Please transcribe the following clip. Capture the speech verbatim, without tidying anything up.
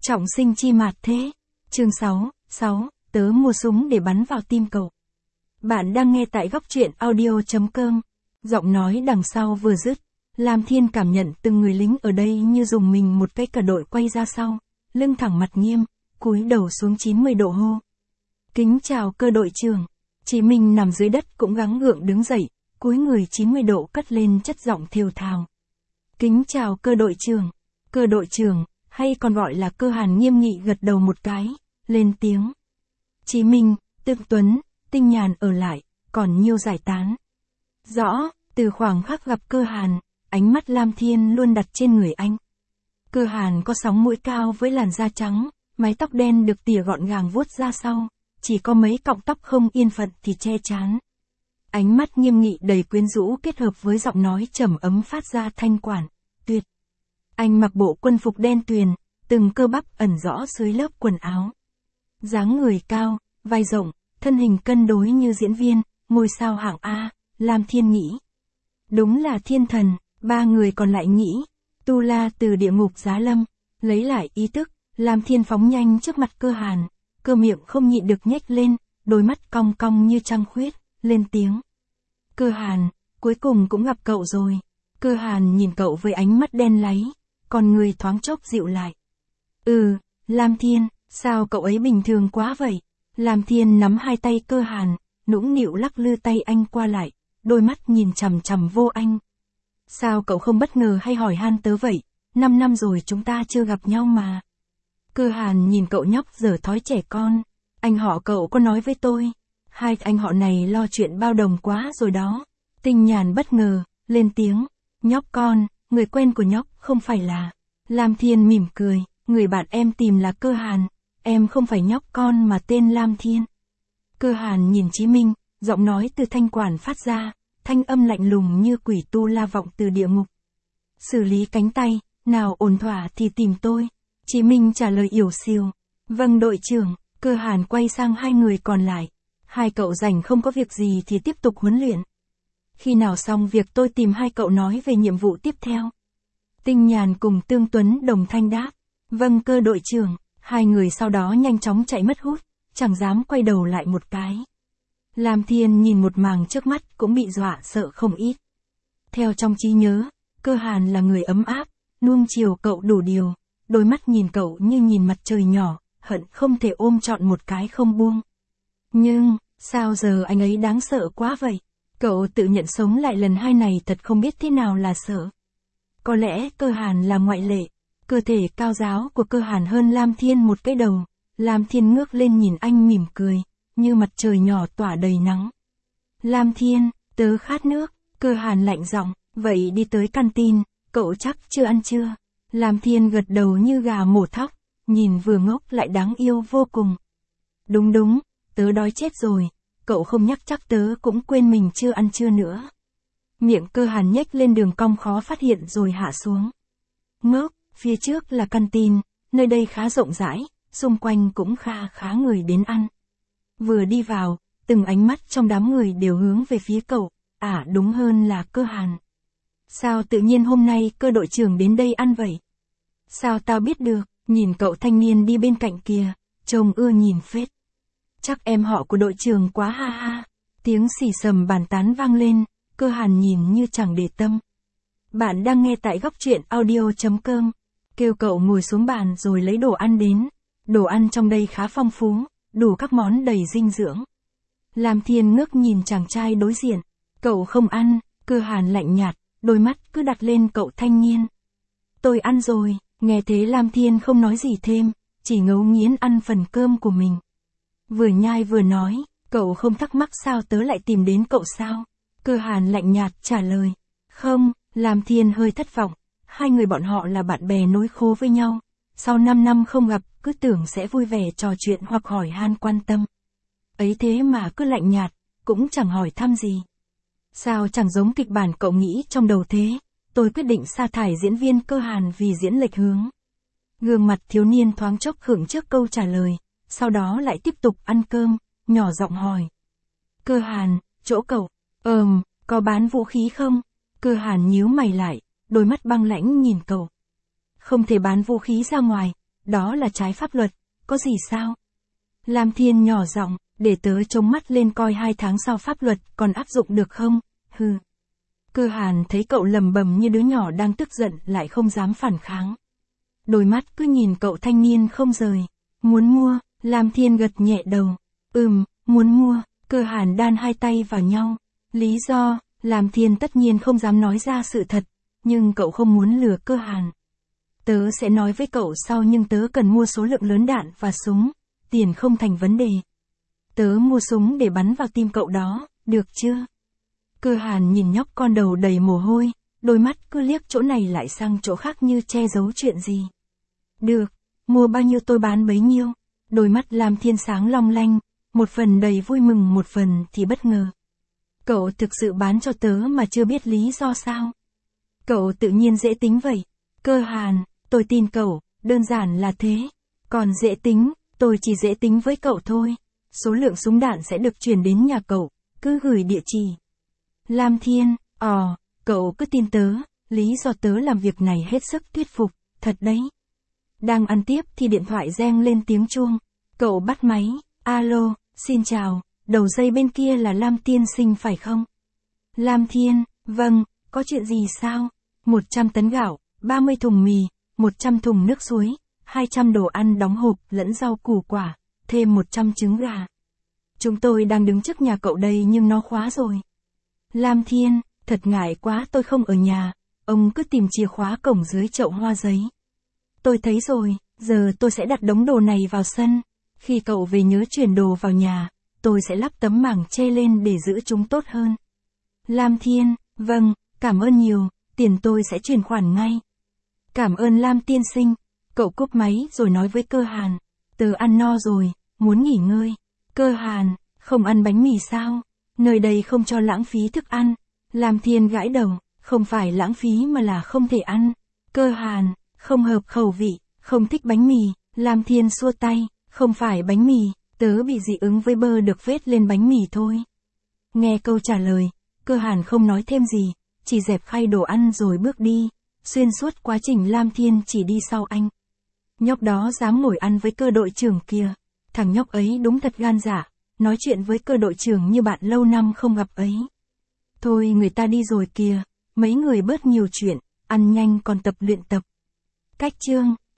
Trọng sinh chi mạt thế. Chương sáu, sáu, tớ mua súng để bắn vào tim cậu. Bạn đang nghe tại góc truyện audio.com. Giọng nói đằng sau vừa dứt, Lam Thiên cảm nhận từng người lính ở đây như dùng mình một cái cả đội quay ra sau, lưng thẳng mặt nghiêm, cúi đầu xuống chín mươi độ hô. Kính chào cơ đội trưởng. Chí Minh nằm dưới đất cũng gắng gượng đứng dậy, cúi người chín mươi độ cất lên chất giọng thều thào. Kính chào cơ đội trưởng. Cơ đội trưởng, hay còn gọi là Cơ Hàn nghiêm nghị gật đầu một cái, lên tiếng. Chí Minh, Tương Tuấn, Tinh Nhàn ở lại, còn Nhiêu giải tán. Rõ, từ khoảng khắc gặp Cơ Hàn, ánh mắt Lam Thiên luôn đặt trên người anh. Cơ Hàn có sóng mũi cao với làn da trắng, mái tóc đen được tỉa gọn gàng vuốt ra sau, chỉ có mấy cọng tóc không yên phận thì che chán. Ánh mắt nghiêm nghị đầy quyến rũ kết hợp với giọng nói trầm ấm phát ra thanh quản, tuyệt. Anh mặc bộ quân phục đen tuyền, từng cơ bắp ẩn rõ dưới lớp quần áo. Dáng người cao, vai rộng, thân hình cân đối như diễn viên, ngôi sao hạng A, Lam Thiên nghĩ. Đúng là thiên thần, ba người còn lại nghĩ. Tu La từ địa ngục giá lâm, lấy lại ý thức, Lam Thiên phóng nhanh trước mặt Cơ Hàn, cơ miệng không nhịn được nhếch lên, đôi mắt cong cong như trăng khuyết, lên tiếng. Cơ Hàn, cuối cùng cũng gặp cậu rồi. Cơ Hàn nhìn cậu với ánh mắt đen láy, còn người thoáng chốc dịu lại. Ừ, Lam Thiên, sao cậu ấy bình thường quá vậy? Lam Thiên nắm hai tay Cơ Hàn, nũng nịu lắc lư tay anh qua lại, đôi mắt nhìn chằm chằm vô anh. Sao cậu không bất ngờ hay hỏi han tớ vậy? Năm năm rồi chúng ta chưa gặp nhau mà. Cơ Hàn nhìn cậu nhóc dở thói trẻ con. Anh họ cậu có nói với tôi. Hai anh họ này lo chuyện bao đồng quá rồi đó. Tinh Nhàn bất ngờ, lên tiếng. Nhóc con, người quen của nhóc không phải là. Lam Thiên mỉm cười, người bạn em tìm là Cơ Hàn. Em không phải nhóc con mà tên Lam Thiên. Cơ Hàn nhìn Chí Minh, giọng nói từ thanh quản phát ra, thanh âm lạnh lùng như quỷ tu la vọng từ địa ngục. Xử lý cánh tay, nào ổn thỏa thì tìm tôi. Chí Minh trả lời yểu xìu. Vâng đội trưởng. Cơ Hàn quay sang hai người còn lại. Hai cậu rảnh không có việc gì thì tiếp tục huấn luyện. Khi nào xong việc tôi tìm hai cậu nói về nhiệm vụ tiếp theo. Tinh Nhàn cùng Tương Tuấn đồng thanh đáp. Vâng cơ đội trưởng. Hai người sau đó nhanh chóng chạy mất hút, chẳng dám quay đầu lại một cái. Lam Thiên nhìn một màng trước mắt cũng bị dọa sợ không ít. Theo trong trí nhớ, Cơ Hàn là người ấm áp, nuông chiều cậu đủ điều, đôi mắt nhìn cậu như nhìn mặt trời nhỏ, hận không thể ôm trọn một cái không buông. Nhưng, sao giờ anh ấy đáng sợ quá vậy? Cậu tự nhận sống lại lần hai này thật không biết thế nào là sợ. Có lẽ Cơ Hàn là ngoại lệ, cơ thể cao ráo của Cơ Hàn hơn Lam Thiên một cái đầu. Lam Thiên ngước lên nhìn anh mỉm cười, như mặt trời nhỏ tỏa đầy nắng. Lam Thiên, tớ khát nước. Cơ Hàn lạnh giọng, vậy đi tới canteen, cậu chắc chưa ăn chưa? Lam Thiên gật đầu như gà mổ thóc, nhìn vừa ngốc lại đáng yêu vô cùng. Đúng đúng, tớ đói chết rồi, cậu không nhắc chắc tớ cũng quên mình chưa ăn trưa nữa. Miệng Cơ Hàn nhếch lên đường cong khó phát hiện rồi hạ xuống. Ngốc, phía trước là canteen, nơi đây khá rộng rãi, xung quanh cũng kha khá người đến ăn. Vừa đi vào, từng ánh mắt trong đám người đều hướng về phía cậu, à đúng hơn là Cơ Hàn. Sao tự nhiên hôm nay Cơ đội trưởng đến đây ăn vậy? Sao tao biết được, nhìn cậu thanh niên đi bên cạnh kìa, trông ưa nhìn phết. Chắc em họ của đội trưởng quá ha ha. Tiếng xì xầm bàn tán vang lên, Cơ Hàn nhìn như chẳng để tâm. Bạn đang nghe tại góc truyện audio.com. Kêu cậu ngồi xuống bàn rồi lấy đồ ăn đến. Đồ ăn trong đây khá phong phú, đủ các món đầy dinh dưỡng. Lam Thiên ngước nhìn chàng trai đối diện. Cậu không ăn, Cơ Hàn lạnh nhạt, đôi mắt cứ đặt lên cậu thanh niên. Tôi ăn rồi, nghe thế Lam Thiên không nói gì thêm, chỉ ngấu nghiến ăn phần cơm của mình. Vừa nhai vừa nói, cậu không thắc mắc sao tớ lại tìm đến cậu sao? Cơ Hàn lạnh nhạt trả lời. Không, Lam Thiên hơi thất vọng, hai người bọn họ là bạn bè nối khố với nhau. Sau năm năm không gặp, cứ tưởng sẽ vui vẻ trò chuyện hoặc hỏi han quan tâm. Ấy thế mà cứ lạnh nhạt, cũng chẳng hỏi thăm gì. Sao chẳng giống kịch bản cậu nghĩ trong đầu thế? Tôi quyết định sa thải diễn viên Cơ Hàn vì diễn lệch hướng. Gương mặt thiếu niên thoáng chốc khựng trước câu trả lời, sau đó lại tiếp tục ăn cơm, nhỏ giọng hỏi. Cơ Hàn, chỗ cậu, ờm, có bán vũ khí không? Cơ Hàn nhíu mày lại, đôi mắt băng lãnh nhìn cậu. Không thể bán vũ khí ra ngoài, đó là trái pháp luật, có gì sao? Lam Thiên nhỏ giọng, để tớ trông mắt lên coi hai tháng sau pháp luật còn áp dụng được không, hừ. Cơ Hàn thấy cậu lầm bầm như đứa nhỏ đang tức giận lại không dám phản kháng. Đôi mắt cứ nhìn cậu thanh niên không rời. Muốn mua, Lam Thiên gật nhẹ đầu. Ừm, muốn mua, Cơ Hàn đan hai tay vào nhau. Lý do, Lam Thiên tất nhiên không dám nói ra sự thật, nhưng cậu không muốn lừa Cơ Hàn. Tớ sẽ nói với cậu sau nhưng tớ cần mua số lượng lớn đạn và súng, tiền không thành vấn đề. Tớ mua súng để bắn vào tim cậu đó, được chưa? Cơ Hàn nhìn nhóc con đầu đầy mồ hôi, đôi mắt cứ liếc chỗ này lại sang chỗ khác như che giấu chuyện gì. Được, mua bao nhiêu tôi bán bấy nhiêu. Đôi mắt Lam Thiên sáng long lanh, một phần đầy vui mừng một phần thì bất ngờ. Cậu thực sự bán cho tớ mà chưa biết lý do sao? Cậu tự nhiên dễ tính vậy. Cơ Hàn, tôi tin cậu, đơn giản là thế. Còn dễ tính, tôi chỉ dễ tính với cậu thôi. Số lượng súng đạn sẽ được chuyển đến nhà cậu, cứ gửi địa chỉ. Lam Thiên, ồ, cậu cứ tin tớ, lý do tớ làm việc này hết sức thuyết phục, thật đấy. Đang ăn tiếp thì điện thoại reng lên tiếng chuông. Cậu bắt máy, alo, xin chào, đầu dây bên kia là Lam Tiên Sinh phải không? Lam Thiên, vâng, có chuyện gì sao? một trăm tấn gạo, ba mươi thùng mì, một trăm thùng nước suối, hai trăm đồ ăn đóng hộp lẫn rau củ quả, thêm một trăm trứng gà. Chúng tôi đang đứng trước nhà cậu đây nhưng nó khóa rồi. Lam Thiên, thật ngại quá tôi không ở nhà, ông cứ tìm chìa khóa cổng dưới chậu hoa giấy. Tôi thấy rồi, giờ tôi sẽ đặt đống đồ này vào sân. Khi cậu về nhớ chuyển đồ vào nhà, tôi sẽ lắp tấm mảng che lên để giữ chúng tốt hơn. Lam Thiên, vâng, cảm ơn nhiều, tiền tôi sẽ chuyển khoản ngay. Cảm ơn Lam tiên sinh. Cậu cúp máy rồi nói với Cơ Hàn. Tớ ăn no rồi, muốn nghỉ ngơi. Cơ Hàn, không ăn bánh mì sao? Nơi đây không cho lãng phí thức ăn. Lam Thiên gãi đầu, không phải lãng phí mà là không thể ăn. Cơ Hàn, không hợp khẩu vị, không thích bánh mì. Lam Thiên xua tay, không phải bánh mì, tớ bị dị ứng với bơ được vết lên bánh mì thôi. Nghe câu trả lời, Cơ Hàn không nói thêm gì, chỉ dẹp khay đồ ăn rồi bước đi. Xuyên suốt quá trình Lam Thiên chỉ đi sau anh. Nhóc đó dám ngồi ăn với Cơ đội trưởng kia. Thằng nhóc ấy đúng thật gan dạ, nói chuyện với Cơ đội trưởng như bạn lâu năm không gặp ấy. Thôi người ta đi rồi kìa, mấy người bớt nhiều chuyện, ăn nhanh còn tập luyện tập. Cách chương